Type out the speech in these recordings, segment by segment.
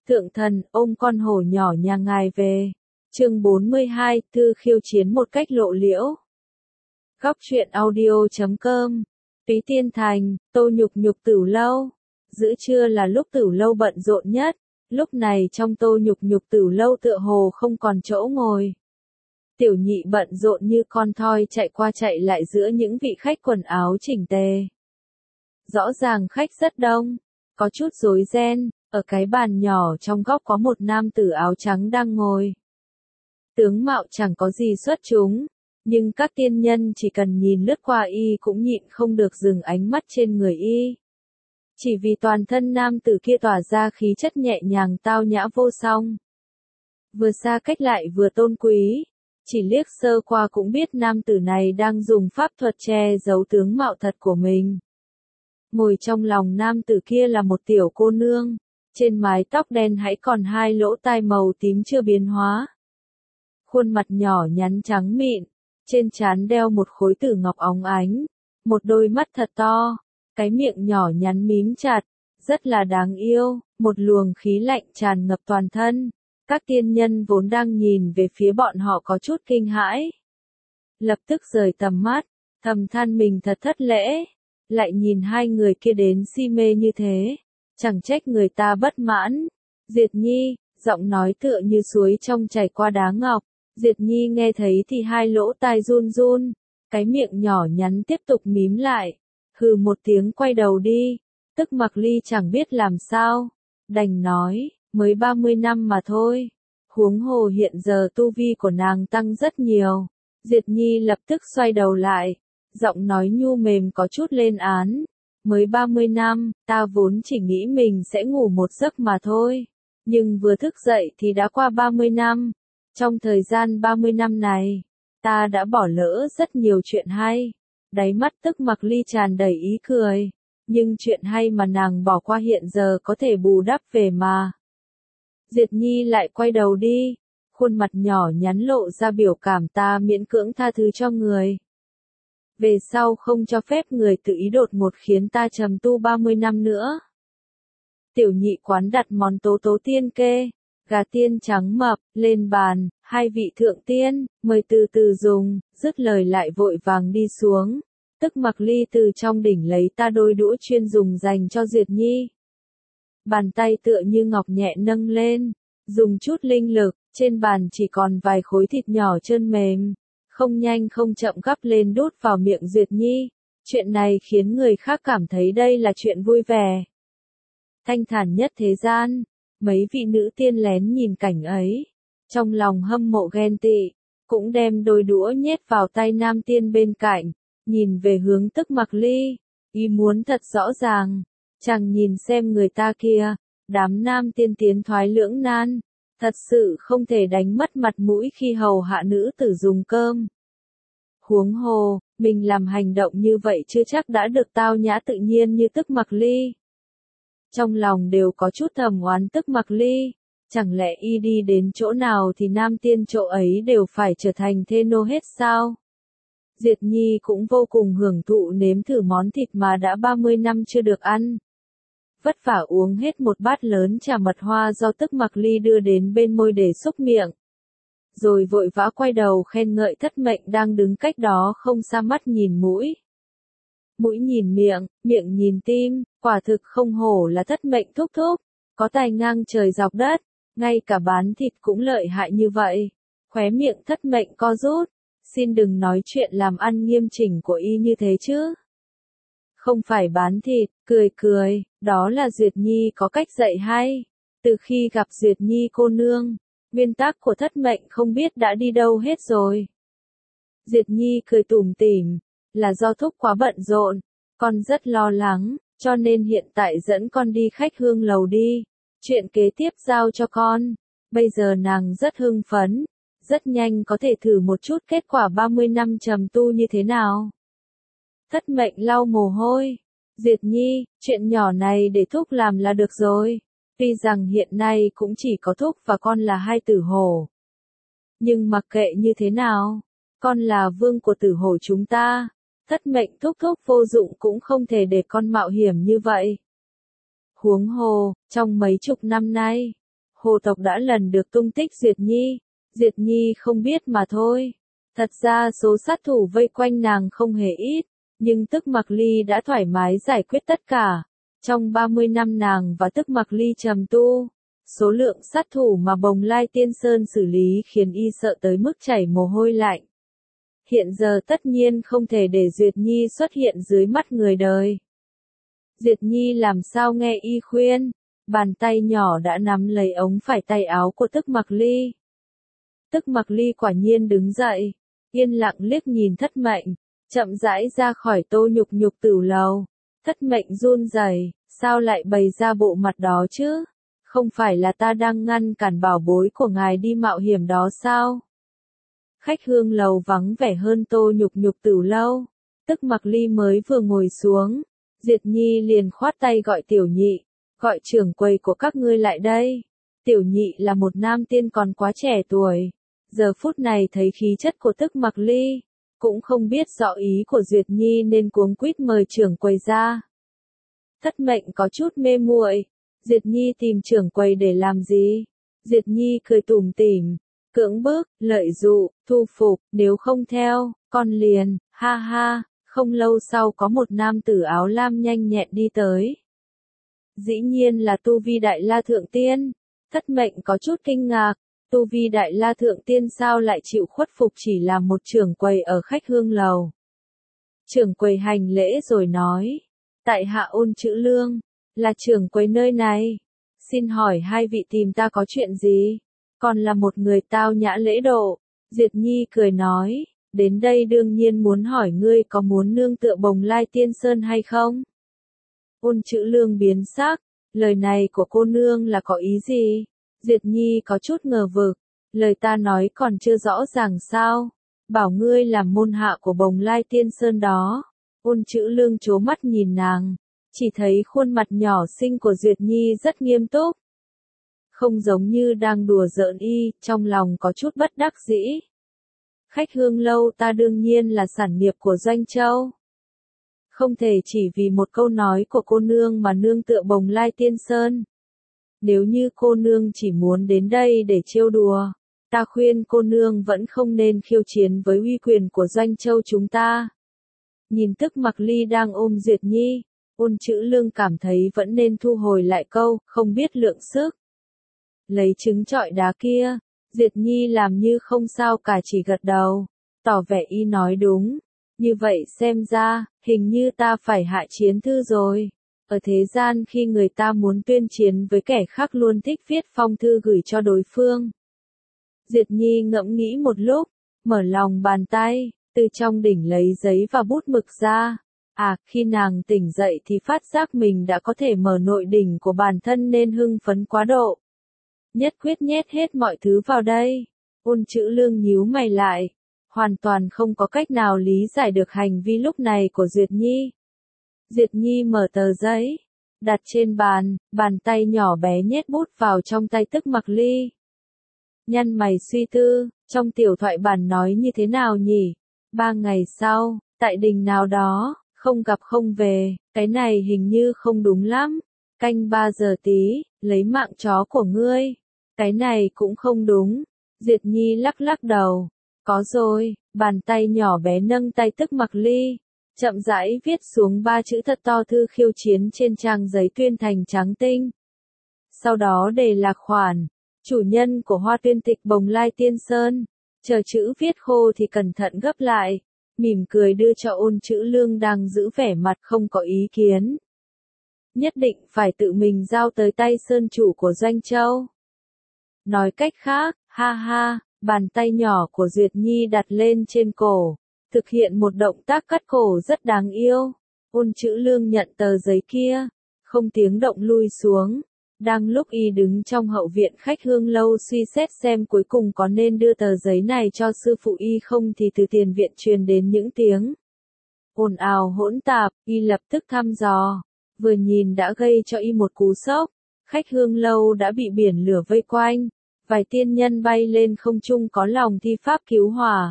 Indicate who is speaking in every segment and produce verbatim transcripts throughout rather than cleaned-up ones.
Speaker 1: Thượng thần, ôm con hổ nhỏ nhà ngài về. Chương bốn mươi hai, thư khiêu chiến một cách lộ liễu. Góc truyện audio chấm com. Túy Tiên Thành, Tô Nhục Nhục Tửu Lâu. Giữa trưa là lúc Tửu Lâu bận rộn nhất, lúc này trong Tô Nhục Nhục Tửu Lâu tựa hồ không còn chỗ ngồi. Tiểu nhị bận rộn như con thoi chạy qua chạy lại giữa những vị khách quần áo chỉnh tề. Rõ ràng khách rất đông, có chút rối ren, ở cái bàn nhỏ trong góc có một nam tử áo trắng đang ngồi. Tướng mạo chẳng có gì xuất chúng, nhưng các tiên nhân chỉ cần nhìn lướt qua y cũng nhịn không được dừng ánh mắt trên người y. Chỉ vì toàn thân nam tử kia tỏa ra khí chất nhẹ nhàng tao nhã vô song. Vừa xa cách lại vừa tôn quý, chỉ liếc sơ qua cũng biết nam tử này đang dùng pháp thuật che giấu tướng mạo thật của mình. Ngồi trong lòng nam tử kia là một tiểu cô nương, trên mái tóc đen hãy còn hai lỗ tai màu tím chưa biến hóa. Khuôn mặt nhỏ nhắn trắng mịn, trên trán đeo một khối tử ngọc óng ánh, một đôi mắt thật to, cái miệng nhỏ nhắn mím chặt, rất là đáng yêu, một luồng khí lạnh tràn ngập toàn thân. Các tiên nhân vốn đang nhìn về phía bọn họ có chút kinh hãi. Lập tức rời tầm mắt, thầm than mình thật thất lễ, lại nhìn hai người kia đến si mê như thế, chẳng trách người ta bất mãn. Diệt Nhi, giọng nói tựa như suối trong chảy qua đá ngọc. Diệt Nhi nghe thấy thì hai lỗ tai run run, cái miệng nhỏ nhắn tiếp tục mím lại, hừ một tiếng quay đầu đi. Tức Mặc Ly chẳng biết làm sao, đành nói, mới ba mươi năm mà thôi. Huống hồ hiện giờ tu vi của nàng tăng rất nhiều. Diệt Nhi lập tức xoay đầu lại, giọng nói nhu mềm có chút lên án. Mới ba mươi năm, ta vốn chỉ nghĩ mình sẽ ngủ một giấc mà thôi. Nhưng vừa thức dậy thì đã qua ba mươi năm. Trong thời gian ba mươi năm này, ta đã bỏ lỡ rất nhiều chuyện hay. Đáy mắt Tức Mặc Ly tràn đầy ý cười. Nhưng chuyện hay mà nàng bỏ qua hiện giờ có thể bù đắp về mà. Diệt Nhi lại quay đầu đi, khuôn mặt nhỏ nhắn lộ ra biểu cảm ta miễn cưỡng tha thứ cho người. Về sau không cho phép người tự ý đột ngột khiến ta trầm tu ba mươi năm nữa. Tiểu nhị quán đặt món tố tố tiên kê, gà tiên trắng mập, lên bàn, hai vị thượng tiên, mời từ từ dùng, dứt lời lại vội vàng đi xuống. Tức Mặc Ly từ trong đỉnh lấy ta đôi đũa chuyên dùng dành cho Diệt Nhi. Bàn tay tựa như ngọc nhẹ nâng lên, dùng chút linh lực, trên bàn chỉ còn vài khối thịt nhỏ trơn mềm, không nhanh không chậm gắp lên đút vào miệng Diệt Nhi. Chuyện này khiến người khác cảm thấy đây là chuyện vui vẻ. Thanh thản nhất thế gian, mấy vị nữ tiên lén nhìn cảnh ấy, trong lòng hâm mộ ghen tị, cũng đem đôi đũa nhét vào tay nam tiên bên cạnh, nhìn về hướng Tức Mặc Ly, ý muốn thật rõ ràng. Chàng nhìn xem người ta kia, đám nam tiên tiến thoái lưỡng nan, thật sự không thể đánh mất mặt mũi khi hầu hạ nữ tử dùng cơm. Huống hồ, mình làm hành động như vậy chưa chắc đã được tao nhã tự nhiên như Tức Mặc Ly. Trong lòng đều có chút thầm oán Tức Mặc Ly, chẳng lẽ y đi đến chỗ nào thì nam tiên chỗ ấy đều phải trở thành thê nô hết sao? Diệt Nhi cũng vô cùng hưởng thụ nếm thử món thịt mà đã ba mươi năm chưa được ăn. Vất vả uống hết một bát lớn trà mật hoa do Tức Mặc Ly đưa đến bên môi để xúc miệng. Rồi vội vã quay đầu khen ngợi Thất Mệnh đang đứng cách đó không xa mắt nhìn mũi. Mũi nhìn miệng, miệng nhìn tim, quả thực không hổ là Thất Mệnh thúc thúc, có tài ngang trời dọc đất, ngay cả bán thịt cũng lợi hại như vậy. Khóe miệng Thất Mệnh co rút, xin đừng nói chuyện làm ăn nghiêm chỉnh của y như thế chứ. Không phải bán thịt, cười cười, đó là Duyệt Nhi có cách dạy hay. Từ khi gặp Duyệt Nhi cô nương, nguyên tắc của Thất Mệnh không biết đã đi đâu hết rồi. Duyệt Nhi cười tủm tỉm, là do thúc quá bận rộn, con rất lo lắng, cho nên hiện tại dẫn con đi khách hương lầu đi, chuyện kế tiếp giao cho con. Bây giờ nàng rất hưng phấn, rất nhanh có thể thử một chút kết quả ba mươi năm trầm tu như thế nào. Thất Mệnh lau mồ hôi, Diệt Nhi, chuyện nhỏ này để thúc làm là được rồi. Tuy rằng hiện nay cũng chỉ có thúc và con là hai tử hổ. Nhưng mặc kệ như thế nào, con là vương của tử hổ chúng ta. Thất Mệnh thúc thúc vô dụng cũng không thể để con mạo hiểm như vậy. Huống hồ, trong mấy chục năm nay, hồ tộc đã lần được tung tích Duyệt Nhi. Duyệt Nhi không biết mà thôi. Thật ra số sát thủ vây quanh nàng không hề ít, nhưng Tức Mặc Ly đã thoải mái giải quyết tất cả. Trong ba mươi năm nàng và Tức Mặc Ly trầm tu, số lượng sát thủ mà Bồng Lai Tiên Sơn xử lý khiến y sợ tới mức chảy mồ hôi lạnh. Hiện giờ tất nhiên không thể để Duyệt Nhi xuất hiện dưới mắt người đời. Duyệt Nhi làm sao nghe y khuyên, bàn tay nhỏ đã nắm lấy ống phải tay áo của Tức Mặc Ly. Tức Mặc Ly quả nhiên đứng dậy, yên lặng liếc nhìn Thất Mệnh, chậm rãi ra khỏi Tô Nhục Nhục Tửu lầu. Thất Mệnh run rẩy, sao lại bày ra bộ mặt đó chứ? Không phải là ta đang ngăn cản bảo bối của ngài đi mạo hiểm đó sao? Khách hương lầu vắng vẻ hơn Tô Nhục Nhục Tửu lâu. Tức Mặc Ly mới vừa ngồi xuống, Duyệt Nhi liền khoát tay gọi Tiểu Nhị, gọi trưởng quầy của các ngươi lại đây. Tiểu Nhị là một nam tiên còn quá trẻ tuổi, giờ phút này thấy khí chất của Tức Mặc Ly, cũng không biết rõ ý của Duyệt Nhi nên cuống quýt mời trưởng quầy ra. Thất Mệnh có chút mê muội, Duyệt Nhi tìm trưởng quầy để làm gì? Duyệt Nhi cười tủm tỉm, cưỡng bức, lợi dụ, thu phục, nếu không theo, con liền, ha ha. Không lâu sau có một nam tử áo lam nhanh nhẹn đi tới. Dĩ nhiên là Tu Vi Đại La Thượng Tiên. Thất Mệnh có chút kinh ngạc, Tu Vi Đại La Thượng Tiên sao lại chịu khuất phục chỉ là một trưởng quầy ở khách hương lầu. Trưởng quầy hành lễ rồi nói, tại hạ Ôn Chữ Lương, là trưởng quầy nơi này. Xin hỏi hai vị tìm ta có chuyện gì? Còn là một người tao nhã lễ độ. Duyệt Nhi cười nói, đến đây đương nhiên muốn hỏi ngươi có muốn nương tựa Bồng Lai Tiên Sơn hay không? Ôn Chữ Lương biến sắc, lời này của cô nương là có ý gì? Duyệt Nhi có chút ngờ vực, lời ta nói còn chưa rõ ràng sao? Bảo ngươi làm môn hạ của Bồng Lai Tiên Sơn đó. Ôn Chữ Lương trố mắt nhìn nàng, chỉ thấy khuôn mặt nhỏ xinh của Duyệt Nhi rất nghiêm túc. Không giống như đang đùa giỡn y, trong lòng có chút bất đắc dĩ. Khách hương lâu ta đương nhiên là sản nghiệp của Doanh Châu. Không thể chỉ vì một câu nói của cô nương mà nương tựa Bồng Lai Tiên Sơn. Nếu như cô nương chỉ muốn đến đây để trêu đùa, ta khuyên cô nương vẫn không nên khiêu chiến với uy quyền của Doanh Châu chúng ta. Nhìn Tức Mặc Ly đang ôm Duyệt Nhi, Ôn Chữ Lương cảm thấy vẫn nên thu hồi lại câu, không biết lượng sức. Lấy trứng trọi đá kia, Duyệt Nhi làm như không sao cả chỉ gật đầu, tỏ vẻ y nói đúng. Như vậy xem ra, hình như ta phải hạ chiến thư rồi. Ở thế gian khi người ta muốn tuyên chiến với kẻ khác luôn thích viết phong thư gửi cho đối phương. Duyệt Nhi ngẫm nghĩ một lúc, mở lòng bàn tay, từ trong đỉnh lấy giấy và bút mực ra. À, khi nàng tỉnh dậy thì phát giác mình đã có thể mở nội đỉnh của bản thân nên hưng phấn quá độ. Nhất quyết nhét hết mọi thứ vào đây. Ôn Chữ Lương nhíu mày lại, hoàn toàn không có cách nào lý giải được hành vi lúc này của Duyệt Nhi. Duyệt Nhi mở tờ giấy, đặt trên bàn, bàn tay nhỏ bé nhét bút vào trong tay Tức Mặc Ly. Nhăn mày suy tư, trong tiểu thoại bản nói như thế nào nhỉ? Ba ngày sau, tại đình nào đó, không gặp không về, cái này hình như không đúng lắm. Canh ba giờ tí, lấy mạng chó của ngươi. Cái này cũng không đúng. Duyệt Nhi lắc lắc đầu. Có rồi, bàn tay nhỏ bé nâng tay Tức Mặc Ly, chậm rãi viết xuống ba chữ thật to thư khiêu chiến trên trang giấy tuyên thành trắng tinh. Sau đó đề lạc khoản, chủ nhân của Hoa Tuyên Tịch Bồng Lai Tiên Sơn, chờ chữ viết khô thì cẩn thận gấp lại, mỉm cười đưa cho Ôn Chữ Lương đang giữ vẻ mặt không có ý kiến. Nhất định phải tự mình giao tới tay sơn chủ của Doanh Châu. Nói cách khác, ha ha, bàn tay nhỏ của Duyệt Nhi đặt lên trên cổ, thực hiện một động tác cắt cổ rất đáng yêu. Ôn Chữ Lương nhận tờ giấy kia, không tiếng động lui xuống. Đang lúc y đứng trong hậu viện khách hương lâu suy xét xem cuối cùng có nên đưa tờ giấy này cho sư phụ y không thì từ tiền viện truyền đến những tiếng ồn ào hỗn tạp, y lập tức thăm dò, vừa nhìn đã gây cho y một cú sốc. Khách hương lâu đã bị biển lửa vây quanh, vài tiên nhân bay lên không trung có lòng thi pháp cứu hỏa.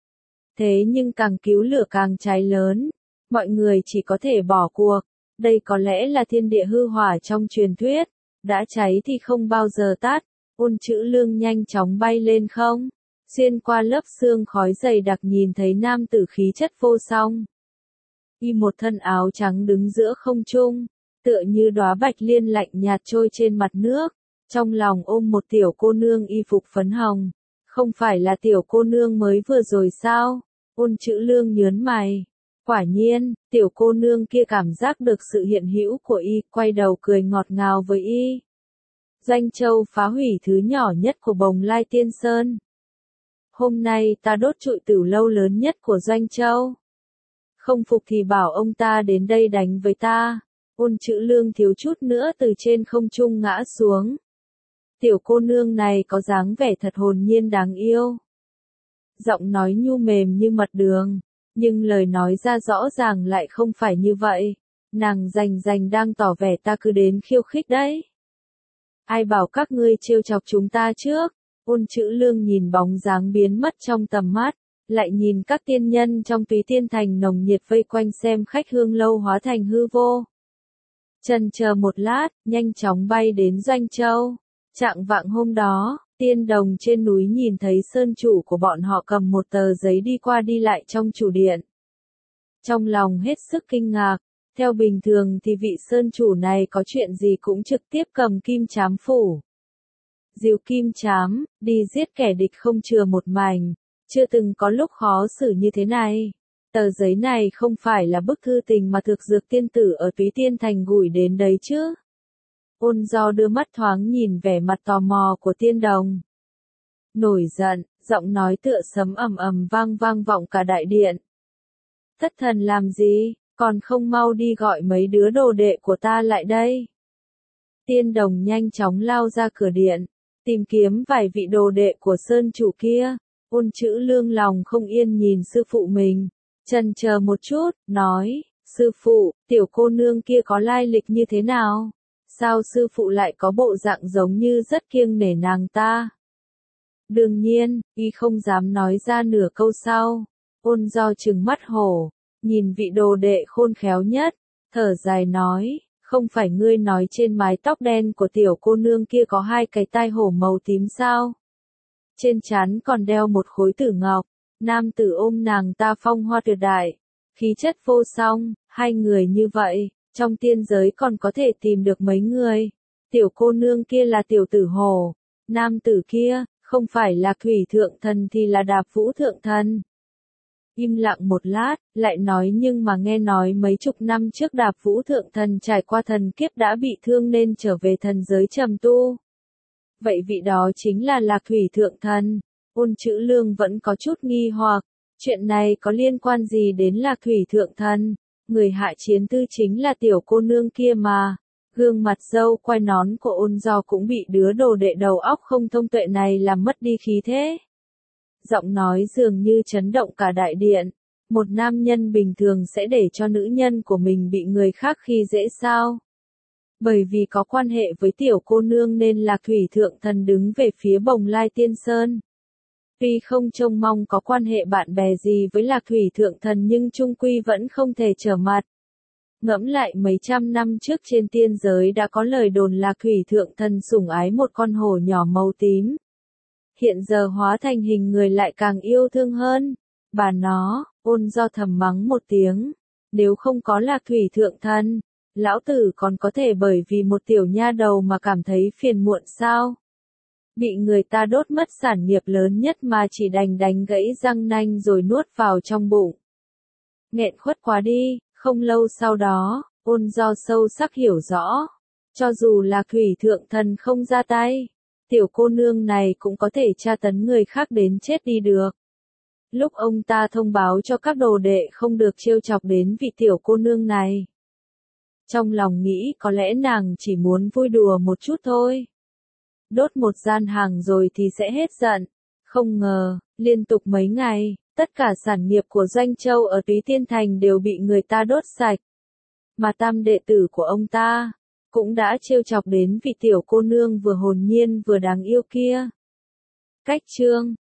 Speaker 1: Thế nhưng càng cứu lửa càng cháy lớn, mọi người chỉ có thể bỏ cuộc. Đây có lẽ là thiên địa hư hỏa trong truyền thuyết, đã cháy thì không bao giờ tắt, Ôn Chữ Lương nhanh chóng bay lên không, xuyên qua lớp sương khói dày đặc nhìn thấy nam tử khí chất vô song. Y một thân áo trắng đứng giữa không trung, tựa như đóa bạch liên lạnh nhạt trôi trên mặt nước, trong lòng ôm một tiểu cô nương y phục phấn hồng. Không phải là tiểu cô nương mới vừa rồi sao? Ôn Chữ Lương nhớn mày. Quả nhiên, tiểu cô nương kia cảm giác được sự hiện hữu của y, quay đầu cười ngọt ngào với y. Doanh Châu phá hủy thứ nhỏ nhất của Bồng Lai Tiên Sơn. Hôm nay ta đốt trụi tửu lâu lớn nhất của Doanh Châu. Không phục thì bảo ông ta đến đây đánh với ta. Ôn Chữ Lương thiếu chút nữa từ trên không trung ngã xuống. Tiểu cô nương này có dáng vẻ thật hồn nhiên đáng yêu. Giọng nói nhu mềm như mật đường, nhưng lời nói ra rõ ràng lại không phải như vậy. Nàng rành rành đang tỏ vẻ ta cứ đến khiêu khích đấy. Ai bảo các ngươi trêu chọc chúng ta trước? Ôn Chữ Lương nhìn bóng dáng biến mất trong tầm mắt, lại nhìn các tiên nhân trong Túy Tiên Thành nồng nhiệt vây quanh xem khách hương lâu hóa thành hư vô. Chần chờ một lát, nhanh chóng bay đến Doanh Châu. Trạng vạng hôm đó, tiên đồng trên núi nhìn thấy sơn chủ của bọn họ cầm một tờ giấy đi qua đi lại trong chủ điện. Trong lòng hết sức kinh ngạc, theo bình thường thì vị sơn chủ này có chuyện gì cũng trực tiếp cầm kim chám phủ. Diều kim chám, đi giết kẻ địch không chừa một mảnh, chưa từng có lúc khó xử như thế này. Tờ giấy này không phải là bức thư tình mà Thực Dược tiên tử ở Túy Tiên Thành gửi đến đấy chứ. Ôn Do đưa mắt thoáng nhìn vẻ mặt tò mò của tiên đồng. Nổi giận, giọng nói tựa sấm ầm ầm vang vang vọng cả đại điện. Thất thần làm gì, còn không mau đi gọi mấy đứa đồ đệ của ta lại đây. Tiên đồng nhanh chóng lao ra cửa điện, tìm kiếm vài vị đồ đệ của sơn chủ kia. Ôn Chữ Lương lòng không yên nhìn sư phụ mình, chần chờ một chút, nói, sư phụ, tiểu cô nương kia có lai lịch như thế nào? Sao sư phụ lại có bộ dạng giống như rất kiêng nể nàng ta? Đương nhiên, y không dám nói ra nửa câu sau. Ôn Do trừng mắt hổ, nhìn vị đồ đệ khôn khéo nhất, thở dài nói, không phải ngươi nói trên mái tóc đen của tiểu cô nương kia có hai cái tai hổ màu tím sao? Trên trán còn đeo một khối tử ngọc, nam tử ôm nàng ta phong hoa tuyệt đại, khí chất vô song, hai người như vậy, trong tiên giới còn có thể tìm được mấy người. Tiểu cô nương kia là tiểu tử hồ, nam tử kia, không phải là thủy thượng thần thì là đạp vũ thượng thần. Im lặng một lát, lại nói nhưng mà nghe nói mấy chục năm trước đạp vũ thượng thần trải qua thần kiếp đã bị thương nên trở về thần giới trầm tu. Vậy vị đó chính là Lạc Thủy Thượng Thần. Ôn Chữ Lương vẫn có chút nghi hoặc, chuyện này có liên quan gì đến Lạc Thủy Thượng Thần? Người hạ chiến tư chính là tiểu cô nương kia mà. Gương mặt dâu quai nón của Ôn Do cũng bị đứa đồ đệ đầu óc không thông tuệ này làm mất đi khí thế. Giọng nói dường như chấn động cả đại điện. Một nam nhân bình thường sẽ để cho nữ nhân của mình bị người khác khi dễ sao? Bởi vì có quan hệ với tiểu cô nương nên Lạc Thủy Thượng Thần đứng về phía Bồng Lai Tiên Sơn. Tuy không trông mong có quan hệ bạn bè gì với Lạc Thủy Thượng Thần nhưng chung quy vẫn không thể trở mặt. Ngẫm lại mấy trăm năm trước trên tiên giới đã có lời đồn Lạc Thủy Thượng Thần sủng ái một con hổ nhỏ màu tím. Hiện giờ hóa thành hình người lại càng yêu thương hơn. Bà nó, Ôn Do thầm mắng một tiếng. Nếu không có Lạc Thủy Thượng Thần, lão tử còn có thể bởi vì một tiểu nha đầu mà cảm thấy phiền muộn sao? Bị người ta đốt mất sản nghiệp lớn nhất mà chỉ đành đánh gãy răng nanh rồi nuốt vào trong bụng. Nghẹn khuất quá đi, không lâu sau đó, Ôn Do sâu sắc hiểu rõ. Cho dù là Thủy Thượng Thần không ra tay, tiểu cô nương này cũng có thể tra tấn người khác đến chết đi được. Lúc ông ta thông báo cho các đồ đệ không được trêu chọc đến vị tiểu cô nương này. Trong lòng nghĩ có lẽ nàng chỉ muốn vui đùa một chút thôi. Đốt một gian hàng rồi thì sẽ hết giận. Không ngờ, liên tục mấy ngày, tất cả sản nghiệp của Doanh Châu ở Túy Tiên Thành đều bị người ta đốt sạch. Mà tam đệ tử của ông ta, cũng đã trêu chọc đến vị tiểu cô nương vừa hồn nhiên vừa đáng yêu kia. Cách chương